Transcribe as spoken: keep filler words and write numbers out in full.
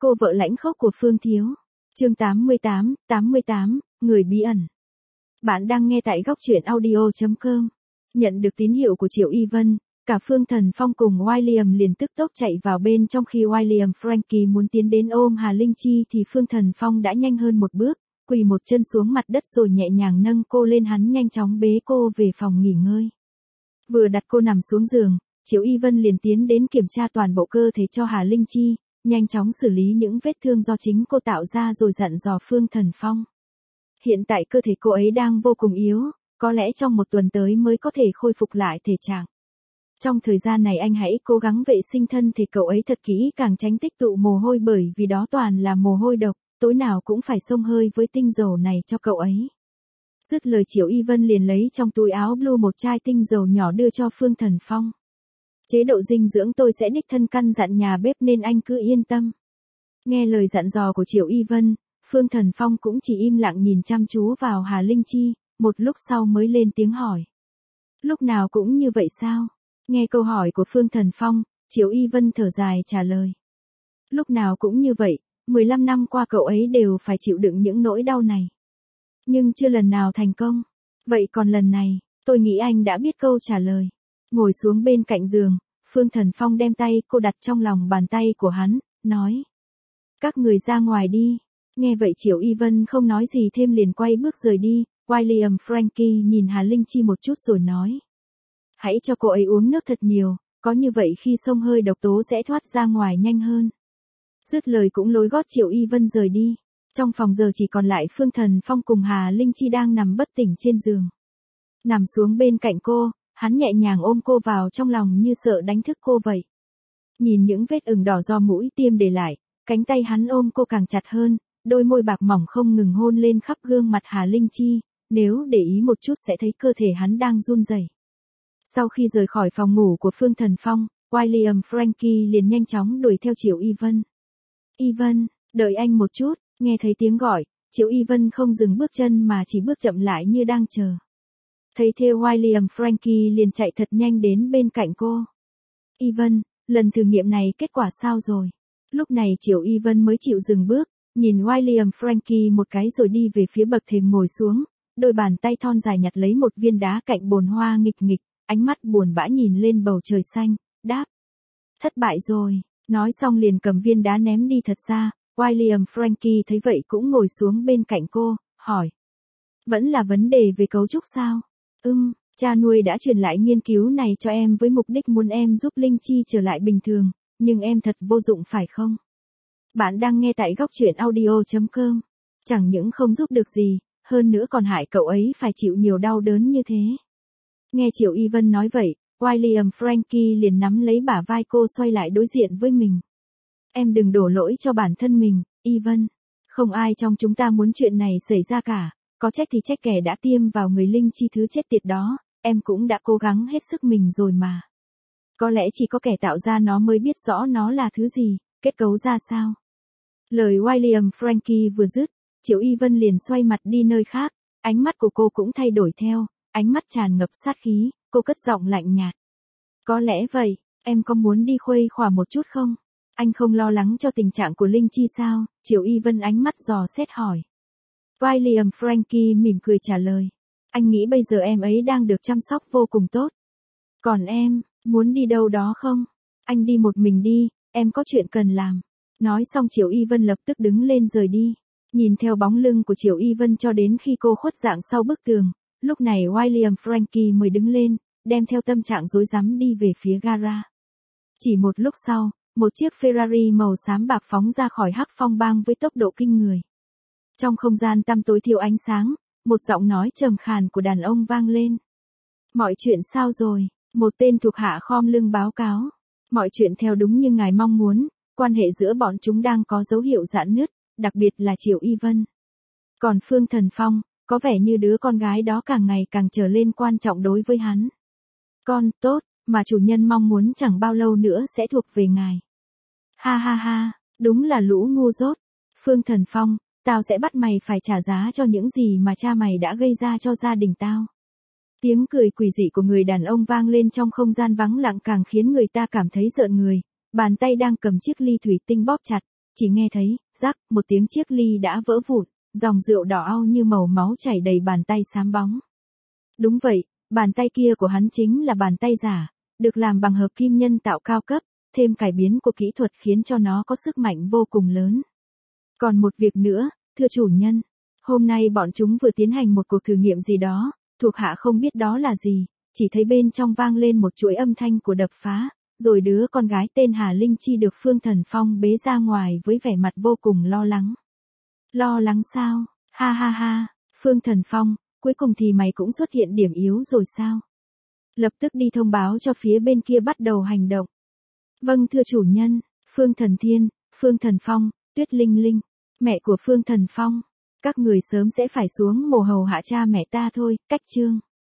cô vợ lãnh khốc của Phương Thiếu. Chương tám mươi tám, tám mươi tám, người bí ẩn. Bạn đang nghe tại góc truyện audio chấm com. Nhận được tín hiệu của Triệu Y Vân, cả Phương Thần Phong cùng William liền tức tốc chạy vào bên trong. Khi William Frankie muốn tiến đến ôm Hà Linh Chi thì Phương Thần Phong đã nhanh hơn một bước, quỳ một chân xuống mặt đất rồi nhẹ nhàng nâng cô lên. Hắn nhanh chóng bế cô về phòng nghỉ ngơi. Vừa đặt cô nằm xuống giường, Triệu Y Vân liền tiến đến kiểm tra toàn bộ cơ thể cho Hà Linh Chi, nhanh chóng xử lý những vết thương do chính cô tạo ra rồi dặn dò Phương Thần Phong. Hiện tại cơ thể cô ấy đang vô cùng yếu, có lẽ trong một tuần tới mới có thể khôi phục lại thể trạng. Trong thời gian này anh hãy cố gắng vệ sinh thân thể cậu ấy thật kỹ càng, tránh tích tụ mồ hôi bởi vì đó toàn là mồ hôi độc, tối nào cũng phải xông hơi với tinh dầu này cho cậu ấy. Dứt lời Triệu Y Vân liền lấy trong túi áo blue một chai tinh dầu nhỏ đưa cho Phương Thần Phong. Chế độ dinh dưỡng tôi sẽ đích thân căn dặn nhà bếp nên anh cứ yên tâm. Nghe lời dặn dò của Triệu Y Vân, Phương Thần Phong cũng chỉ im lặng nhìn chăm chú vào Hà Linh Chi, một lúc sau mới lên tiếng hỏi. Lúc nào cũng như vậy sao? Nghe câu hỏi của Phương Thần Phong, Triệu Y Vân thở dài trả lời. Lúc nào cũng như vậy, mười lăm năm qua cậu ấy đều phải chịu đựng những nỗi đau này. Nhưng chưa lần nào thành công. Vậy còn lần này, tôi nghĩ anh đã biết câu trả lời. Ngồi xuống bên cạnh giường, Phương Thần Phong đem tay cô đặt trong lòng bàn tay của hắn, nói. Các người ra ngoài đi. Nghe vậy Triệu Y Vân không nói gì thêm liền quay bước rời đi. William Frankie nhìn Hà Linh Chi một chút rồi nói. Hãy cho cô ấy uống nước thật nhiều, có như vậy khi xông hơi độc tố sẽ thoát ra ngoài nhanh hơn. Dứt lời cũng lối gót Triệu Y Vân rời đi. Trong phòng giờ chỉ còn lại Phương Thần Phong cùng Hà Linh Chi đang nằm bất tỉnh trên giường. Nằm xuống bên cạnh cô, hắn nhẹ nhàng ôm cô vào trong lòng như sợ đánh thức cô vậy. Nhìn những vết ửng đỏ do mũi tiêm để lại, cánh tay hắn ôm cô càng chặt hơn, đôi môi bạc mỏng không ngừng hôn lên khắp gương mặt Hà Linh Chi, nếu để ý một chút sẽ thấy cơ thể hắn đang run rẩy. Sau khi rời khỏi phòng ngủ của Phương Thần Phong, William Frankie liền nhanh chóng đuổi theo Triệu Y Vân. Y Vân, đợi anh một chút, nghe thấy tiếng gọi, Triệu Y Vân không dừng bước chân mà chỉ bước chậm lại như đang chờ. Thấy thế William Frankie liền chạy thật nhanh đến bên cạnh cô. Y Vân, lần thử nghiệm này kết quả sao rồi? Lúc này Triệu Y Vân mới chịu dừng bước, nhìn William Frankie một cái rồi đi về phía bậc thềm ngồi xuống, đôi bàn tay thon dài nhặt lấy một viên đá cạnh bồn hoa nghịch nghịch, ánh mắt buồn bã nhìn lên bầu trời xanh, đáp. Thất bại rồi, nói xong liền cầm viên đá ném đi thật xa. William Frankie thấy vậy cũng ngồi xuống bên cạnh cô, hỏi. Vẫn là vấn đề về cấu trúc sao? Ừm, cha nuôi đã truyền lại nghiên cứu này cho em với mục đích muốn em giúp Linh Chi trở lại bình thường, nhưng em thật vô dụng phải không? Bạn đang nghe tại góc truyện audio chấm com. Chẳng những không giúp được gì, hơn nữa còn hại cậu ấy phải chịu nhiều đau đớn như thế. Nghe Triệu Y Vân nói vậy, William Frankie liền nắm lấy bả vai cô xoay lại đối diện với mình. Em đừng đổ lỗi cho bản thân mình, Y Vân. Không ai trong chúng ta muốn chuyện này xảy ra cả, có trách thì trách kẻ đã tiêm vào người Linh Chi thứ chết tiệt đó, em cũng đã cố gắng hết sức mình rồi mà. Có lẽ chỉ có kẻ tạo ra nó mới biết rõ nó là thứ gì, kết cấu ra sao. Lời William Frankie vừa dứt, Triệu Y Vân liền xoay mặt đi nơi khác, ánh mắt của cô cũng thay đổi theo, ánh mắt tràn ngập sát khí, cô cất giọng lạnh nhạt. Có lẽ vậy, em có muốn đi khuây khỏa một chút không? Anh không lo lắng cho tình trạng của Linh Chi sao? Triệu Y Vân ánh mắt dò xét hỏi. William Frankie mỉm cười trả lời. Anh nghĩ bây giờ em ấy đang được chăm sóc vô cùng tốt. Còn em, muốn đi đâu đó không? Anh đi một mình đi, em có chuyện cần làm. Nói xong Triệu Y Vân lập tức đứng lên rời đi. Nhìn theo bóng lưng của Triệu Y Vân cho đến khi cô khuất dạng sau bức tường, lúc này William Frankie mới đứng lên, đem theo tâm trạng rối rắm đi về phía gara. Chỉ một lúc sau, một chiếc Ferrari màu xám bạc phóng ra khỏi Hắc Phong Bang với tốc độ kinh người. Trong không gian tăm tối thiếu ánh sáng, một giọng nói trầm khàn của đàn ông vang lên. Mọi chuyện sao rồi? Một tên thuộc hạ khom lưng báo cáo. Mọi chuyện theo đúng như ngài mong muốn, quan hệ giữa bọn chúng đang có dấu hiệu rạn nứt, đặc biệt là Triệu Y Vân. Còn Phương Thần Phong, có vẻ như đứa con gái đó càng ngày càng trở lên quan trọng đối với hắn. Con, tốt, mà chủ nhân mong muốn chẳng bao lâu nữa sẽ thuộc về ngài. Ha ha ha, đúng là lũ ngu dốt. Phương Thần Phong, tao sẽ bắt mày phải trả giá cho những gì mà cha mày đã gây ra cho gia đình tao. Tiếng cười quỷ dị của người đàn ông vang lên trong không gian vắng lặng càng khiến người ta cảm thấy rợn người, bàn tay đang cầm chiếc ly thủy tinh bóp chặt, chỉ nghe thấy, rắc, một tiếng chiếc ly đã vỡ vụn, dòng rượu đỏ au như màu máu chảy đầy bàn tay xám bóng. Đúng vậy, bàn tay kia của hắn chính là bàn tay giả, được làm bằng hợp kim nhân tạo cao cấp, thêm cải biến của kỹ thuật khiến cho nó có sức mạnh vô cùng lớn. Còn một việc nữa, thưa chủ nhân, hôm nay bọn chúng vừa tiến hành một cuộc thử nghiệm gì đó, thuộc hạ không biết đó là gì, chỉ thấy bên trong vang lên một chuỗi âm thanh của đập phá, rồi đứa con gái tên Hà Linh Chi được Phương Thần Phong bế ra ngoài với vẻ mặt vô cùng lo lắng. Lo lắng sao? Ha ha ha, Phương Thần Phong, cuối cùng thì mày cũng xuất hiện điểm yếu rồi sao? Lập tức đi thông báo cho phía bên kia bắt đầu hành động. Vâng thưa chủ nhân, Phương Thần Thiên, Phương Thần Phong, Tuyết Linh Linh, mẹ của Phương Thần Phong, các người sớm sẽ phải xuống mồ hầu hạ cha mẹ ta thôi, cách chương.